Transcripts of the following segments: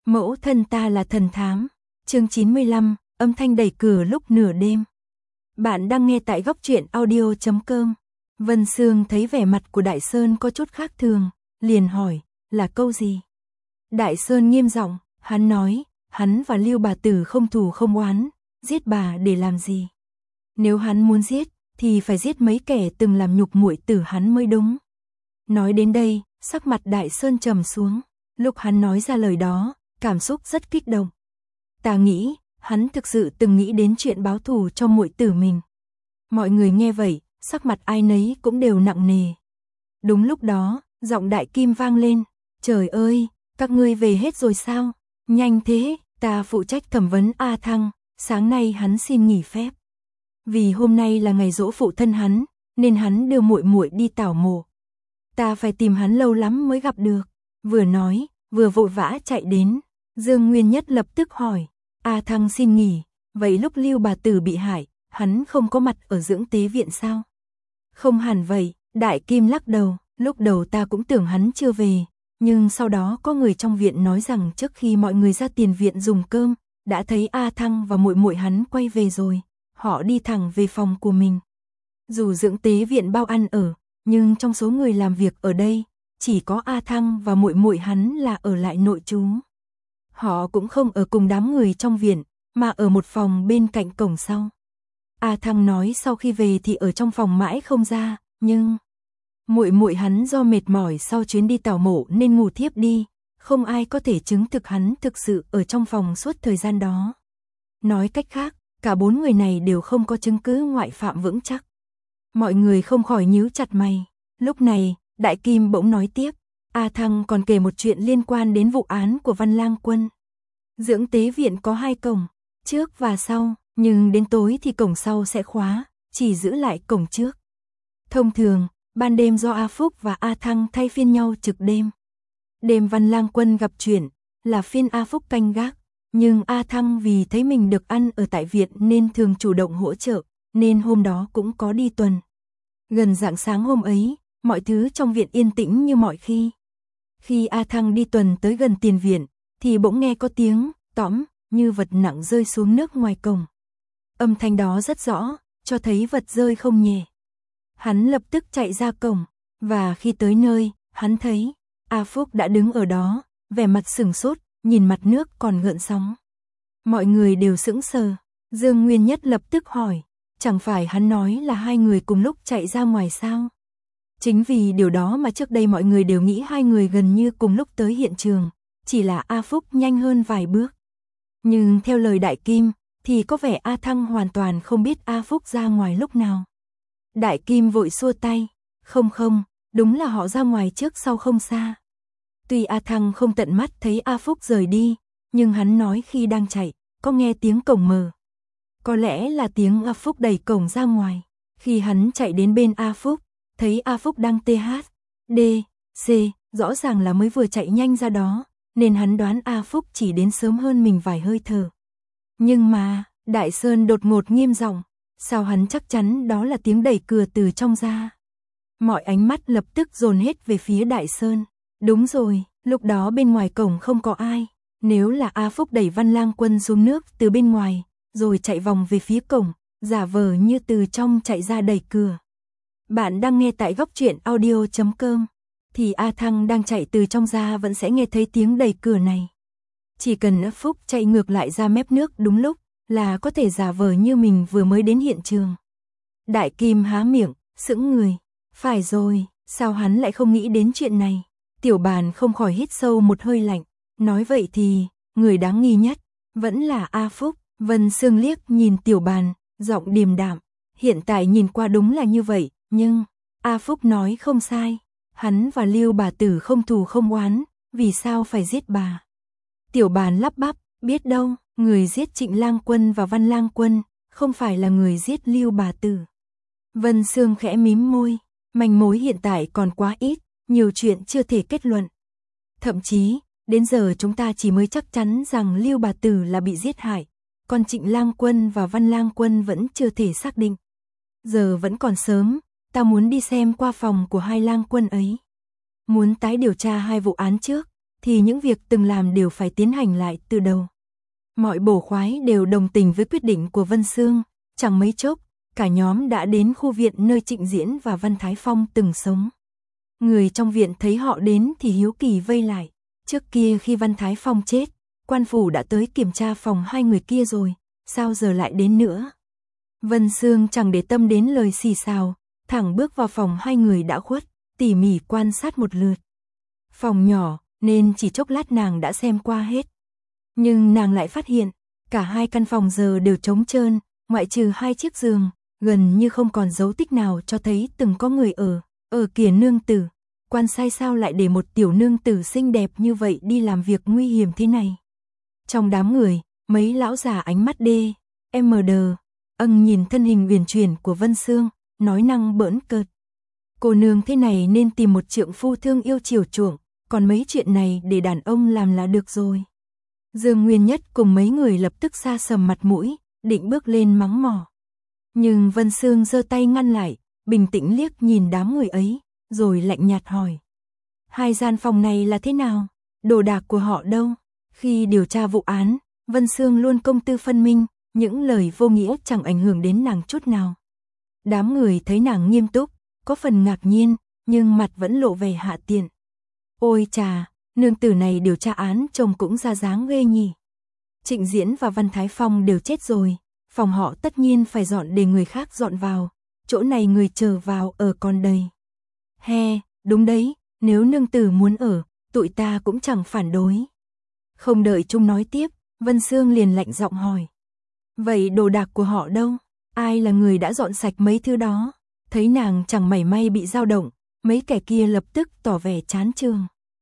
Mẫu thân ta là thần thám. Chương 95, âm thanh đẩy cửa lúc nửa đêm. Bạn đang nghe tại góc truyện audio.com. Vân Sương thấy vẻ mặt của Đại Sơn có chút khác thường, liền hỏi, là câu gì? Đại Sơn nghiêm giọng, hắn nói, hắn và Lưu bà tử không thù không oán, giết bà để làm gì? Nếu hắn muốn giết, thì phải giết mấy kẻ từng làm nhục muội tử hắn mới đúng. Nói đến đây, sắc mặt Đại Sơn trầm xuống, lúc hắn nói ra lời đó, cảm xúc rất kích động. Ta nghĩ, hắn thực sự từng nghĩ đến chuyện báo thù cho muội tử mình. Mọi người nghe vậy, sắc mặt ai nấy cũng đều nặng nề. Đúng lúc đó, giọng Đại Kim vang lên, trời ơi, các ngươi về hết rồi sao? Nhanh thế, ta phụ trách thẩm vấn A Thăng, sáng nay hắn xin nghỉ phép. Vì hôm nay là ngày giỗ phụ thân hắn, nên hắn đưa muội muội đi tảo mộ. Ta phải tìm hắn lâu lắm mới gặp được. Vừa nói, vừa vội vã chạy đến. Dương Nguyên Nhất lập tức hỏi, A Thăng xin nghỉ, vậy lúc Lưu bà tử bị hại, hắn không có mặt ở dưỡng tế viện sao? Không hẳn vậy, Đại Kim lắc đầu, lúc đầu ta cũng tưởng hắn chưa về, nhưng sau đó có người trong viện nói rằng trước khi mọi người ra tiền viện dùng cơm, đã thấy A Thăng và muội muội hắn quay về rồi, họ đi thẳng về phòng của mình. Dù dưỡng tế viện bao ăn ở, nhưng trong số người làm việc ở đây, chỉ có A Thăng và muội muội hắn là ở lại nội trú. Họ cũng không ở cùng đám người trong viện, mà ở một phòng bên cạnh cổng sau. A Thăng nói sau khi về thì ở trong phòng mãi không ra, nhưng muội muội hắn do mệt mỏi sau chuyến đi tảo mộ nên ngủ thiếp đi, không ai có thể chứng thực hắn thực sự ở trong phòng suốt thời gian đó. Nói cách khác, cả bốn người này đều không có chứng cứ ngoại phạm vững chắc. Mọi người không khỏi nhíu chặt mày. Lúc này, Đại Kim bỗng nói tiếp, A Thăng còn kể một chuyện liên quan đến vụ án của Văn Lang Quân. Dưỡng tế viện có hai cổng, trước và sau, nhưng đến tối thì cổng sau sẽ khóa, chỉ giữ lại cổng trước. Thông thường, ban đêm do A Phúc và A Thăng thay phiên nhau trực đêm. Đêm Văn Lang Quân gặp chuyện, là phiên A Phúc canh gác, nhưng A Thăng vì thấy mình được ăn ở tại viện nên thường chủ động hỗ trợ, nên hôm đó cũng có đi tuần. Gần rạng sáng hôm ấy, mọi thứ trong viện yên tĩnh như mọi khi. Khi A Thăng đi tuần tới gần tiền viện, thì bỗng nghe có tiếng tõm như vật nặng rơi xuống nước ngoài cổng. Âm thanh đó rất rõ, cho thấy vật rơi không nhẹ. Hắn lập tức chạy ra cổng, và khi tới nơi, hắn thấy A Phúc đã đứng ở đó, vẻ mặt sửng sốt, nhìn mặt nước còn gợn sóng. Mọi người đều sững sờ. Dương Nguyên Nhất lập tức hỏi, chẳng phải hắn nói là hai người cùng lúc chạy ra ngoài sao? Chính vì điều đó mà trước đây mọi người đều nghĩ hai người gần như cùng lúc tới hiện trường, chỉ là A Phúc nhanh hơn vài bước. Nhưng theo lời Đại Kim, thì có vẻ A Thăng hoàn toàn không biết A Phúc ra ngoài lúc nào. Đại Kim vội xua tay, không, đúng là họ ra ngoài trước sau không xa. Tuy A Thăng không tận mắt thấy A Phúc rời đi, nhưng hắn nói khi đang chạy, có nghe tiếng cổng mở. Có lẽ là tiếng A Phúc đẩy cổng ra ngoài. Khi hắn chạy đến bên A Phúc, thấy A Phúc đang THD, rõ ràng là mới vừa chạy nhanh ra đó, nên hắn đoán A Phúc chỉ đến sớm hơn mình vài hơi thở. Nhưng mà, Đại Sơn đột ngột nghiêm giọng, sao hắn chắc chắn đó là tiếng đẩy cửa từ trong ra. Mọi ánh mắt lập tức dồn hết về phía Đại Sơn. Đúng rồi, lúc đó bên ngoài cổng không có ai. Nếu là A Phúc đẩy Văn Lang Quân xuống nước từ bên ngoài, rồi chạy vòng về phía cổng, giả vờ như từ trong chạy ra đẩy cửa. Bạn đang nghe tại góc truyện audio.com, thì A Thăng đang chạy từ trong ra vẫn sẽ nghe thấy tiếng đẩy cửa này. Chỉ cần A Phúc chạy ngược lại ra mép nước đúng lúc, là có thể giả vờ như mình vừa mới đến hiện trường. Đại Kim há miệng, sững người. Phải rồi, sao hắn lại không nghĩ đến chuyện này? Tiểu Bàn không khỏi hít sâu một hơi lạnh. Nói vậy thì, người đáng nghi nhất, vẫn là A Phúc. Vân Sương liếc nhìn Tiểu Bàn, giọng điềm đạm. Hiện tại nhìn qua đúng là như vậy, nhưng A Phúc nói không sai. Hắn và Lưu bà tử không thù không oán, vì sao phải giết bà? Tiểu Bàn lắp bắp, biết đâu, người giết Trịnh Lang Quân và Văn Lang Quân, không phải là người giết Lưu bà tử. Vân Sương khẽ mím môi, manh mối hiện tại còn quá ít, nhiều chuyện chưa thể kết luận. Thậm chí, đến giờ chúng ta chỉ mới chắc chắn rằng Lưu bà tử là bị giết hại, còn Trịnh Lang Quân và Văn Lang Quân vẫn chưa thể xác định. Giờ vẫn còn sớm, ta muốn đi xem qua phòng của hai Lang Quân ấy. Muốn tái điều tra hai vụ án trước, thì những việc từng làm đều phải tiến hành lại từ đầu. Mọi bổ khoái đều đồng tình với quyết định của Vân Sương, chẳng mấy chốc, cả nhóm đã đến khu viện nơi Trịnh Diễn và Văn Thái Phong từng sống. Người trong viện thấy họ đến thì hiếu kỳ vây lại. Trước kia khi Văn Thái Phong chết, quan phủ đã tới kiểm tra phòng hai người kia rồi, sao giờ lại đến nữa? Vân Sương chẳng để tâm đến lời xì xào, thẳng bước vào phòng hai người đã khuất, tỉ mỉ quan sát một lượt. Phòng nhỏ, nên chỉ chốc lát nàng đã xem qua hết. Nhưng nàng lại phát hiện, cả hai căn phòng giờ đều trống trơn, ngoại trừ hai chiếc giường, gần như không còn dấu tích nào cho thấy từng có người ở. Ở kìa nương tử, quan sai sao lại để một tiểu nương tử xinh đẹp như vậy đi làm việc nguy hiểm thế này? Trong đám người, mấy lão già ánh mắt đê, đờ, nhìn thân hình uyển chuyển của Vân Sương, nói năng bỡn cợt. Cô nương thế này nên tìm một trượng phu thương yêu chiều chuộng, còn mấy chuyện này để đàn ông làm là được rồi. Dương Nguyên Nhất cùng mấy người lập tức sa sầm mặt mũi, định bước lên mắng mỏ. Nhưng Vân Sương giơ tay ngăn lại, bình tĩnh liếc nhìn đám người ấy, rồi lạnh nhạt hỏi. Hai gian phòng này là thế nào? Đồ đạc của họ đâu? Khi điều tra vụ án, Vân Sương luôn công tư phân minh, những lời vô nghĩa chẳng ảnh hưởng đến nàng chút nào. Đám người thấy nàng nghiêm túc, có phần ngạc nhiên, nhưng mặt vẫn lộ vẻ hạ tiện. Ôi chà, nương tử này điều tra án trông cũng ra dáng ghê nhỉ. Trịnh Diễn và Văn Thái Phong đều chết rồi, phòng họ tất nhiên phải dọn để người khác dọn vào, chỗ này người chờ vào ở còn đầy. He, đúng đấy, nếu nương tử muốn ở, tụi ta cũng chẳng phản đối. Không đợi Trung nói tiếp, Vân Sương liền lạnh giọng hỏi. Vậy đồ đạc của họ đâu? Ai là người đã dọn sạch mấy thứ đó? Thấy nàng chẳng mảy may bị dao động, mấy kẻ kia lập tức tỏ vẻ chán chường.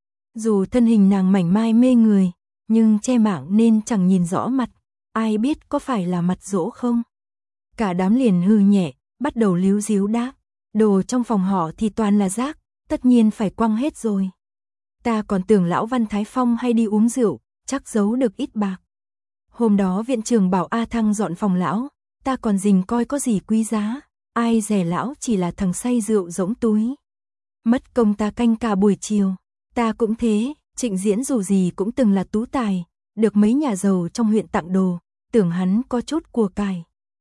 Dù thân hình nàng mảnh mai mê người, nhưng che mạng nên chẳng nhìn rõ mặt, ai biết có phải là mặt dỗ không? Cả đám liền hư nhẹ, bắt đầu líu díu đáp. Đồ trong phòng họ thì toàn là rác, tất nhiên phải quăng hết rồi. Ta còn tưởng lão Văn Thái Phong hay đi uống rượu, chắc giấu được ít bạc. Hôm đó viện trưởng bảo A Thăng dọn phòng lão, ta còn rình coi có gì quý giá, ai dè lão chỉ là thằng say rượu rỗng túi. Mất công ta canh cả buổi chiều, ta cũng thế, Trịnh Diễn dù gì cũng từng là tú tài, được mấy nhà giàu trong huyện tặng đồ, tưởng hắn có chút của cải.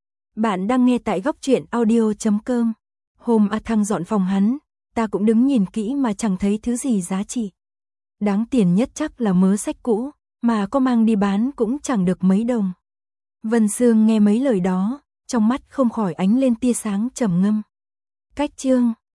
Bạn đang nghe tại Góc Truyện Audio.com. Hôm A Thăng dọn phòng hắn, ta cũng đứng nhìn kỹ mà chẳng thấy thứ gì giá trị. Đáng tiền nhất chắc là mớ sách cũ, mà có mang đi bán cũng chẳng được mấy đồng. Vân Sương nghe mấy lời đó, trong mắt không khỏi ánh lên tia sáng trầm ngâm. Cách chương